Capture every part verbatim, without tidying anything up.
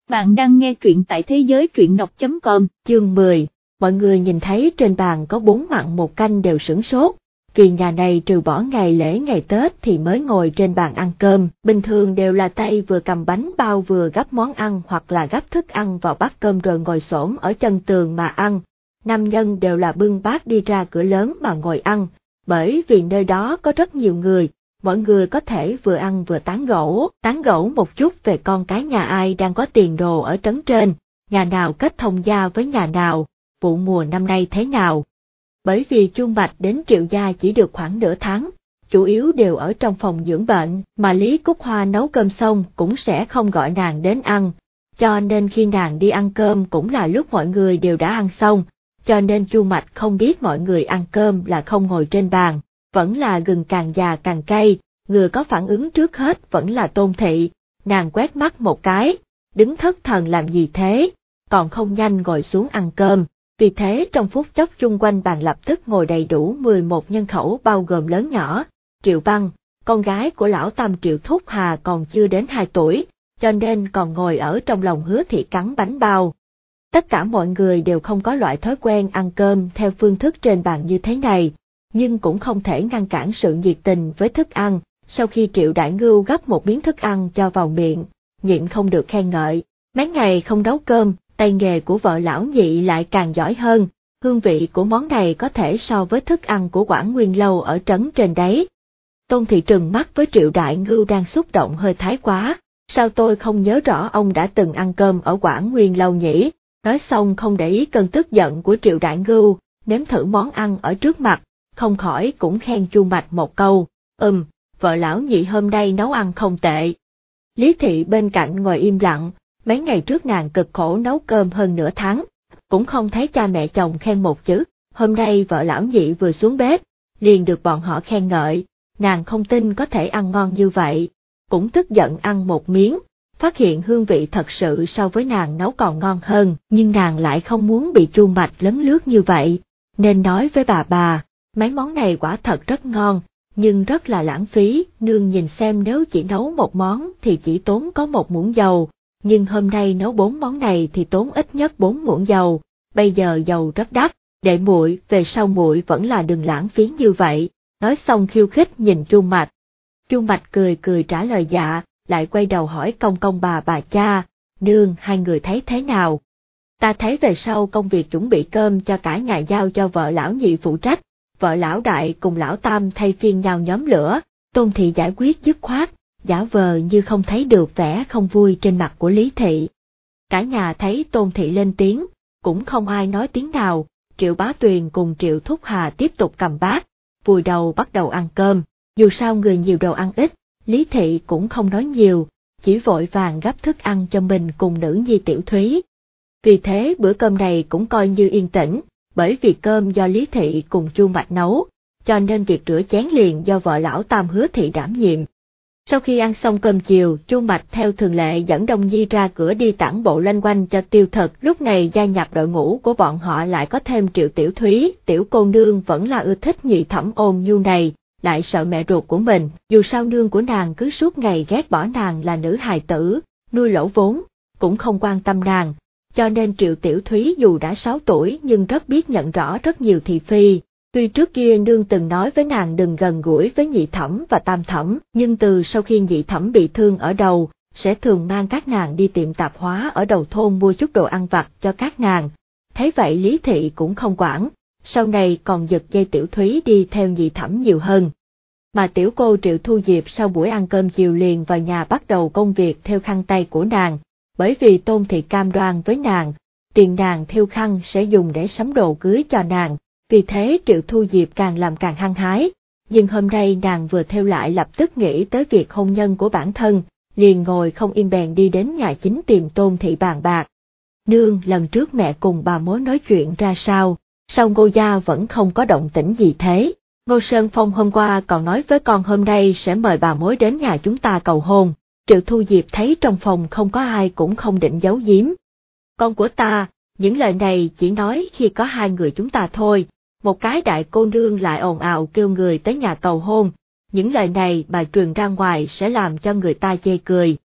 Bạn đang nghe truyện tại thế giới truyện đọc chấm com. Chương mười, mọi người nhìn thấy trên bàn có bốn mặn một canh đều sửng sốt, vì nhà này trừ bỏ ngày lễ ngày Tết thì mới ngồi trên bàn ăn cơm, bình thường đều là tay vừa cầm bánh bao vừa gắp món ăn hoặc là gắp thức ăn vào bát cơm rồi ngồi xổm ở chân tường mà ăn. Nam nhân đều là bưng bát đi ra cửa lớn mà ngồi ăn, bởi vì nơi đó có rất nhiều người. Mọi người có thể vừa ăn vừa tán gẫu, tán gẫu một chút về con cái nhà ai đang có tiền đồ ở trấn trên, nhà nào kết thông gia với nhà nào, vụ mùa năm nay thế nào. Bởi vì Chu Mạch đến Triệu gia chỉ được khoảng nửa tháng, chủ yếu đều ở trong phòng dưỡng bệnh, mà Lý Cúc Hoa nấu cơm xong cũng sẽ không gọi nàng đến ăn, cho nên khi nàng đi ăn cơm cũng là lúc mọi người đều đã ăn xong, cho nên Chu Mạch không biết mọi người ăn cơm là không ngồi trên bàn. Vẫn là gừng càng già càng cay, người có phản ứng trước hết vẫn là Tôn Thị, nàng quét mắt một cái, đứng thất thần làm gì thế, còn không nhanh ngồi xuống ăn cơm, vì thế trong phút chốc chung quanh bàn lập tức ngồi đầy đủ mười một nhân khẩu bao gồm lớn nhỏ. Triệu Văn, con gái của lão Tam Triệu Thúc Hà còn chưa đến hai tuổi, cho nên còn ngồi ở trong lòng Hứa Thị cắn bánh bao. Tất cả mọi người đều không có loại thói quen ăn cơm theo phương thức trên bàn như thế này, nhưng cũng không thể ngăn cản sự nhiệt tình với thức ăn. Sau khi Triệu Đại Ngưu gắp một miếng thức ăn cho vào miệng, nhịn không được khen ngợi, mấy ngày không nấu cơm, tay nghề của vợ lão Nhị lại càng giỏi hơn, hương vị của món này có thể so với thức ăn của Quảng Nguyên Lâu ở trấn trên đấy. Tôn Thị trừng mắt với Triệu Đại Ngưu đang xúc động hơi thái quá, sao tôi không nhớ rõ ông đã từng ăn cơm ở Quảng Nguyên Lâu nhỉ, nói xong không để ý cơn tức giận của Triệu Đại Ngưu, nếm thử món ăn ở trước mặt, không khỏi cũng khen Chu Mạch một câu, ừm, vợ lão Nhị hôm nay nấu ăn không tệ. Lý Thị bên cạnh ngồi im lặng, mấy ngày trước nàng cực khổ nấu cơm hơn nửa tháng, cũng không thấy cha mẹ chồng khen một chữ, hôm nay vợ lão Nhị vừa xuống bếp, liền được bọn họ khen ngợi, nàng không tin có thể ăn ngon như vậy, cũng tức giận ăn một miếng, phát hiện hương vị thật sự so với nàng nấu còn ngon hơn, nhưng nàng lại không muốn bị Chu Mạch lấn lướt như vậy, nên nói với bà bà, mấy món này quả thật rất ngon, nhưng rất là lãng phí, nương nhìn xem nếu chỉ nấu một món thì chỉ tốn có một muỗng dầu, nhưng hôm nay nấu bốn món này thì tốn ít nhất bốn muỗng dầu, bây giờ dầu rất đắt, để muội về sau muội vẫn là đừng lãng phí như vậy, nói xong khiêu khích nhìn Chu Mạch. Chu Mạch cười cười trả lời dạ, lại quay đầu hỏi công công bà bà cha, nương hai người thấy thế nào? Ta thấy về sau công việc chuẩn bị cơm cho cả nhà giao cho vợ lão Nhị phụ trách, vợ lão Đại cùng lão Tam thay phiên nhau nhóm lửa, Tôn Thị giải quyết dứt khoát, giả vờ như không thấy được vẻ không vui trên mặt của Lý Thị. Cả nhà thấy Tôn Thị lên tiếng, cũng không ai nói tiếng nào, Triệu Bá Tuyền cùng Triệu Thúc Hà tiếp tục cầm bát, vùi đầu bắt đầu ăn cơm, dù sao người nhiều đồ ăn ít, Lý Thị cũng không nói nhiều, chỉ vội vàng gắp thức ăn cho mình cùng nữ nhi Tiểu Thúy. Vì thế bữa cơm này cũng coi như yên tĩnh, bởi vì cơm do Lý Thị cùng Chu Mạch nấu, cho nên việc rửa chén liền do vợ lão Tam Hứa Thị đảm nhiệm. Sau khi ăn xong cơm chiều, Chu Mạch theo thường lệ dẫn Đông Nhi ra cửa đi tản bộ loanh quanh cho tiêu thực, lúc này gia nhập đội ngũ của bọn họ lại có thêm Triệu Tiểu Thúy, tiểu cô nương vẫn là ưa thích Nhị Thẩm ôn nhu này, lại sợ mẹ ruột của mình, dù sao nương của nàng cứ suốt ngày ghét bỏ nàng là nữ hài tử, nuôi lỗ vốn, cũng không quan tâm nàng. Cho nên Triệu Tiểu Thúy dù đã sáu tuổi nhưng rất biết nhận rõ rất nhiều thị phi, tuy trước kia nương từng nói với nàng đừng gần gũi với Nhị Thẩm và Tam Thẩm, nhưng từ sau khi Nhị Thẩm bị thương ở đầu, sẽ thường mang các nàng đi tiệm tạp hóa ở đầu thôn mua chút đồ ăn vặt cho các nàng, thấy vậy Lý Thị cũng không quản, sau này còn giật dây Tiểu Thúy đi theo Nhị Thẩm nhiều hơn. Mà tiểu cô Triệu Thu Diệp sau buổi ăn cơm chiều liền vào nhà bắt đầu công việc theo khăn tay của nàng. Bởi vì Tôn Thị cam đoan với nàng, tiền nàng thêu khăn sẽ dùng để sắm đồ cưới cho nàng, vì thế Triệu Thu Diệp càng làm càng hăng hái, nhưng hôm nay nàng vừa thêu lại lập tức nghĩ tới việc hôn nhân của bản thân, liền ngồi không yên bèn đi đến nhà chính tìm Tôn Thị bàn bạc. Nương, lần trước mẹ cùng bà mối nói chuyện ra sao, sao Ngô gia vẫn không có động tĩnh gì thế? Ngô Sơn Phong hôm qua còn nói với con hôm nay sẽ mời bà mối đến nhà chúng ta cầu hôn. Triệu Thu Diệp thấy trong phòng không có ai cũng không định giấu giếm. Con của ta, những lời này chỉ nói khi có hai người chúng ta thôi, một cái đại cô nương lại ồn ào kêu người tới nhà cầu hôn, những lời này mà truyền ra ngoài sẽ làm cho người ta chê cười,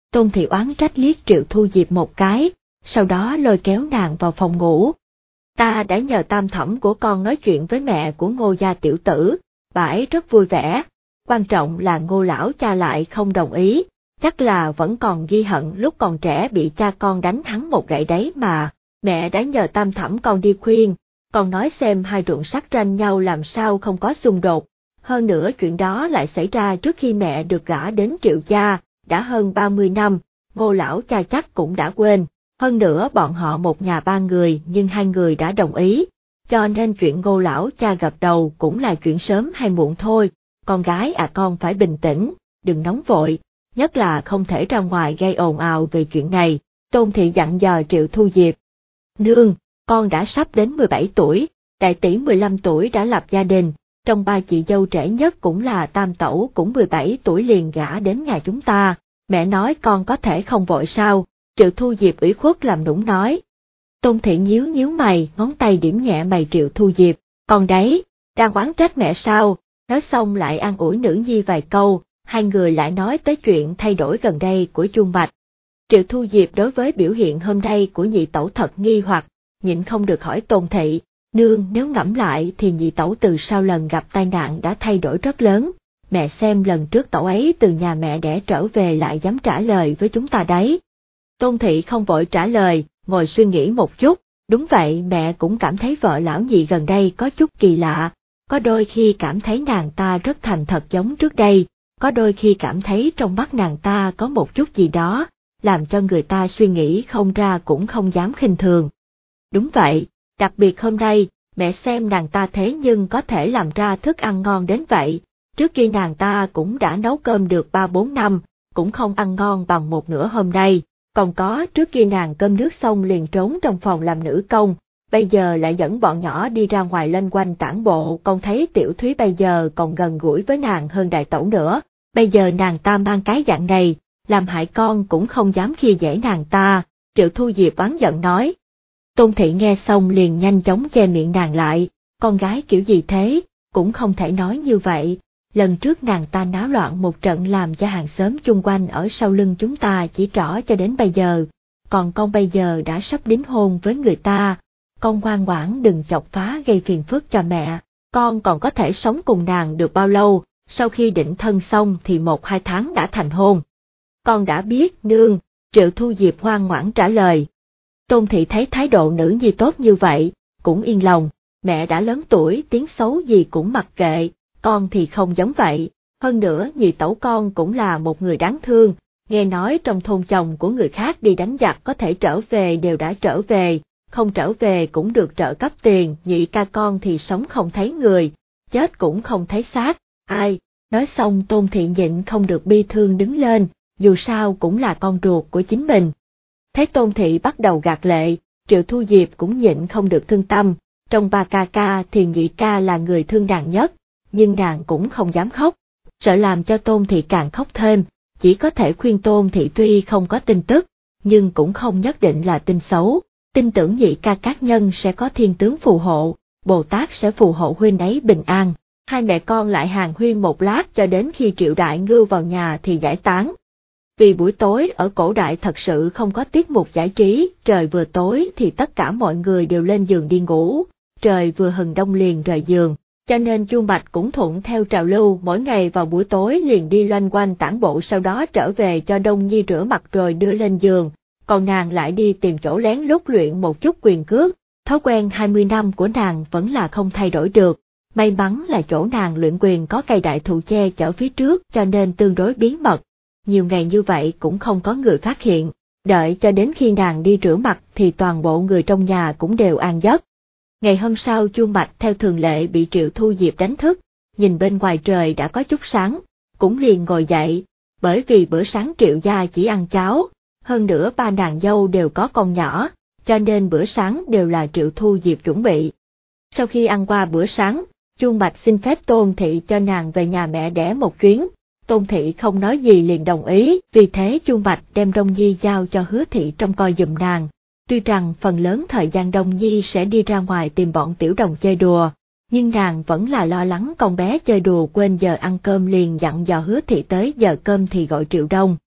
Tôn Thị oán trách liếc Triệu Thu Diệp một cái, sau đó lôi kéo nàng vào phòng ngủ. Ta đã nhờ tam thẩm của con nói chuyện với mẹ của Ngô gia tiểu tử, bà ấy rất vui vẻ, quan trọng là Ngô lão cha lại không đồng ý, chắc là vẫn còn ghi hận lúc còn trẻ bị cha con đánh hắn một gậy đấy mà, mẹ đã nhờ tam thẩm con đi khuyên, con nói xem hai ruộng sắt tranh nhau làm sao không có xung đột, hơn nữa chuyện đó lại xảy ra trước khi mẹ được gả đến Triệu gia, đã hơn ba mươi năm, Ngô lão cha chắc cũng đã quên. Hơn nữa bọn họ một nhà ba người nhưng hai người đã đồng ý, cho nên chuyện Ngô lão cha gật đầu cũng là chuyện sớm hay muộn thôi, con gái à con phải bình tĩnh, đừng nóng vội, nhất là không thể ra ngoài gây ồn ào về chuyện này, Tôn Thị dặn dò Triệu Thu Diệp. Nương, con đã sắp đến mười bảy tuổi, đại tỷ mười lăm tuổi đã lập gia đình, trong ba chị dâu trẻ nhất cũng là tam tẩu cũng mười bảy tuổi liền gả đến nhà chúng ta, mẹ nói con có thể không vội sao? Triệu Thu Diệp ủy khuất làm nũng nói. Tôn Thị nhíu nhíu mày, ngón tay điểm nhẹ mày Triệu Thu Diệp, còn đấy, đang oán trách mẹ sao, nói xong lại an ủi nữ nhi vài câu, hai người lại nói tới chuyện thay đổi gần đây của Chu Mạch. Triệu Thu Diệp đối với biểu hiện hôm nay của nhị tẩu thật nghi hoặc, nhịn không được hỏi Tôn Thị, nương nếu ngẫm lại thì nhị tẩu từ sau lần gặp tai nạn đã thay đổi rất lớn, mẹ xem lần trước tẩu ấy từ nhà mẹ đẻ trở về lại dám trả lời với chúng ta đấy. Tôn Thị không vội trả lời, ngồi suy nghĩ một chút, đúng vậy mẹ cũng cảm thấy vợ lão nhị gần đây có chút kỳ lạ, có đôi khi cảm thấy nàng ta rất thành thật giống trước đây, có đôi khi cảm thấy trong mắt nàng ta có một chút gì đó, làm cho người ta suy nghĩ không ra cũng không dám khinh thường. Đúng vậy, đặc biệt hôm nay, mẹ xem nàng ta thế nhưng có thể làm ra thức ăn ngon đến vậy, trước kia nàng ta cũng đã nấu cơm được ba bốn năm, cũng không ăn ngon bằng một nửa hôm nay. Còn có trước kia nàng cơm nước xong liền trốn trong phòng làm nữ công, bây giờ lại dẫn bọn nhỏ đi ra ngoài loanh quanh tản bộ, con thấy Tiểu Thúy bây giờ còn gần gũi với nàng hơn đại tẩu nữa, bây giờ nàng ta mang cái dạng này, làm hại con cũng không dám khi dễ nàng ta, Triệu Thu Diệp oán giận nói. Tôn Thị nghe xong liền nhanh chóng che miệng nàng lại, con gái kiểu gì thế, cũng không thể nói như vậy. Lần trước nàng ta náo loạn một trận làm cho hàng xóm chung quanh ở sau lưng chúng ta chỉ trỏ cho đến bây giờ, còn con bây giờ đã sắp đính hôn với người ta, con ngoan ngoãn đừng chọc phá gây phiền phức cho mẹ, con còn có thể sống cùng nàng được bao lâu, sau khi định thân xong thì một hai tháng đã thành hôn. Con đã biết nương, Triệu Thu Diệp ngoan ngoãn trả lời. Tôn Thị thấy thái độ nữ nhi tốt như vậy, cũng yên lòng, mẹ đã lớn tuổi tiếng xấu gì cũng mặc kệ. Con thì không giống vậy, hơn nữa nhị tẩu con cũng là một người đáng thương, nghe nói trong thôn chồng của người khác đi đánh giặc có thể trở về đều đã trở về, không trở về cũng được trợ cấp tiền, nhị ca con thì sống không thấy người, chết cũng không thấy xác, ai, nói xong Tôn Thị nhịn không được bi thương đứng lên, dù sao cũng là con ruột của chính mình. Thấy Tôn Thị bắt đầu gạt lệ, Triệu Thu Diệp cũng nhịn không được thương tâm, trong ba ca ca thì nhị ca là người thương nàng nhất. Nhưng nàng cũng không dám khóc, sợ làm cho Tôn Thị càng khóc thêm, chỉ có thể khuyên Tôn Thị tuy không có tin tức, nhưng cũng không nhất định là tin xấu, tin tưởng nhị ca các nhân sẽ có thiên tướng phù hộ, Bồ Tát sẽ phù hộ huynh ấy bình an. Hai mẹ con lại hàn huyên một lát cho đến khi Triệu Đại Ngưu vào nhà thì giải tán. Vì buổi tối ở cổ đại thật sự không có tiết mục giải trí, trời vừa tối thì tất cả mọi người đều lên giường đi ngủ, trời vừa hừng đông liền rời giường. Cho nên Chu Mạch cũng thuận theo trào lưu mỗi ngày vào buổi tối liền đi loanh quanh tản bộ sau đó trở về cho Đông Nhi rửa mặt rồi đưa lên giường, còn nàng lại đi tìm chỗ lén lút luyện một chút quyền cước, thói quen hai mươi năm của nàng vẫn là không thay đổi được, may mắn là chỗ nàng luyện quyền có cây đại thụ che chở phía trước cho nên tương đối bí mật, nhiều ngày như vậy cũng không có người phát hiện, đợi cho đến khi nàng đi rửa mặt thì toàn bộ người trong nhà cũng đều an giấc. Ngày hôm sau Chu Mạch theo thường lệ bị Triệu Thu Diệp đánh thức, nhìn bên ngoài trời đã có chút sáng, cũng liền ngồi dậy, bởi vì bữa sáng Triệu gia chỉ ăn cháo, hơn nữa ba nàng dâu đều có con nhỏ, cho nên bữa sáng đều là Triệu Thu Diệp chuẩn bị. Sau khi ăn qua bữa sáng, Chu Mạch xin phép Tôn Thị cho nàng về nhà mẹ đẻ một chuyến, Tôn Thị không nói gì liền đồng ý, vì thế Chu Mạch đem Đông Nhi giao cho Hứa Thị trông coi giùm nàng. Tuy rằng phần lớn thời gian Đông Nhi sẽ đi ra ngoài tìm bọn tiểu đồng chơi đùa, nhưng nàng vẫn là lo lắng con bé chơi đùa quên giờ ăn cơm liền dặn dò Hứa Thị tới giờ cơm thì gọi Triệu Đông.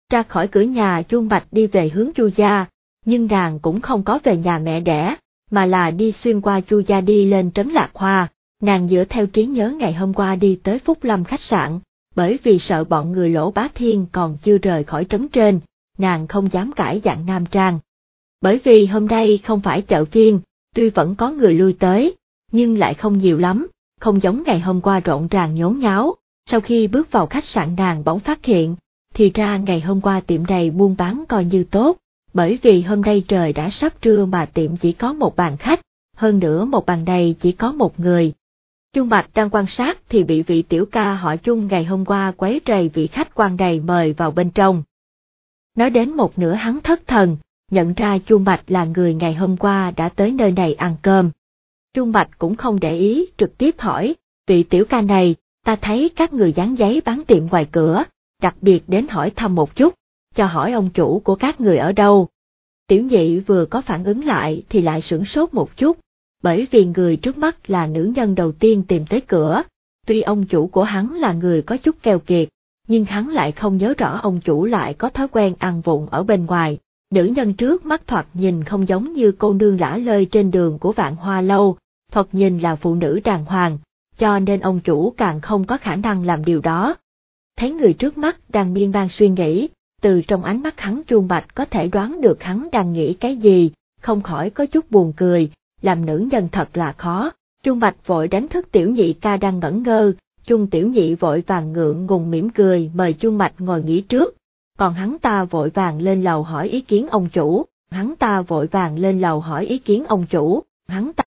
Ra khỏi cửa nhà, Chuông Bạch đi về hướng Chu gia, nhưng nàng cũng không có về nhà mẹ đẻ, mà là đi xuyên qua Chu gia đi lên trấn Lạc Hoa. Nàng dựa theo trí nhớ ngày hôm qua đi tới Phúc Lâm khách sạn, bởi vì sợ bọn người Lỗ Bá Thiên còn chưa rời khỏi trấn trên, nàng không dám cãi dạng nam trang. Bởi vì hôm nay không phải chợ phiên, tuy vẫn có người lui tới, nhưng lại không nhiều lắm, không giống ngày hôm qua rộn ràng nhốn nháo. Sau khi bước vào khách sạn nàng bỗng phát hiện, thì ra ngày hôm qua tiệm này buôn bán coi như tốt, bởi vì hôm nay trời đã sắp trưa mà tiệm chỉ có một bàn khách, hơn nữa một bàn này chỉ có một người. Chuông Bạch đang quan sát thì bị vị tiểu ca họ Chung ngày hôm qua quấy rầy vị khách quan này mời vào bên trong. Nói đến một nửa hắn thất thần, nhận ra Chuông Bạch là người ngày hôm qua đã tới nơi này ăn cơm. Chuông Bạch cũng không để ý, trực tiếp hỏi, vị tiểu ca này, ta thấy các người dán giấy bán tiệm ngoài cửa, đặc biệt đến hỏi thăm một chút, cho hỏi ông chủ của các người ở đâu. Tiểu nhị vừa có phản ứng lại thì lại sửng sốt một chút, bởi vì người trước mắt là nữ nhân đầu tiên tìm tới cửa, tuy ông chủ của hắn là người có chút keo kiệt, nhưng hắn lại không nhớ rõ ông chủ lại có thói quen ăn vụng ở bên ngoài. Nữ nhân trước mắt thoạt nhìn không giống như cô nương lả lơi trên đường của Vạn Hoa Lâu, thoạt nhìn là phụ nữ đàng hoàng, cho nên ông chủ càng không có khả năng làm điều đó. Thấy người trước mắt đang miên man suy nghĩ, từ trong ánh mắt hắn Chuông Bạch có thể đoán được hắn đang nghĩ cái gì, không khỏi có chút buồn cười, làm nữ nhân thật là khó. Chuông Bạch vội đánh thức tiểu nhị ca đang ngẩn ngơ, Chuông tiểu nhị vội vàng ngượng ngùng mỉm cười mời Chuông Bạch ngồi nghỉ trước, còn hắn ta vội vàng lên lầu hỏi ý kiến ông chủ, hắn ta vội vàng lên lầu hỏi ý kiến ông chủ, hắn ta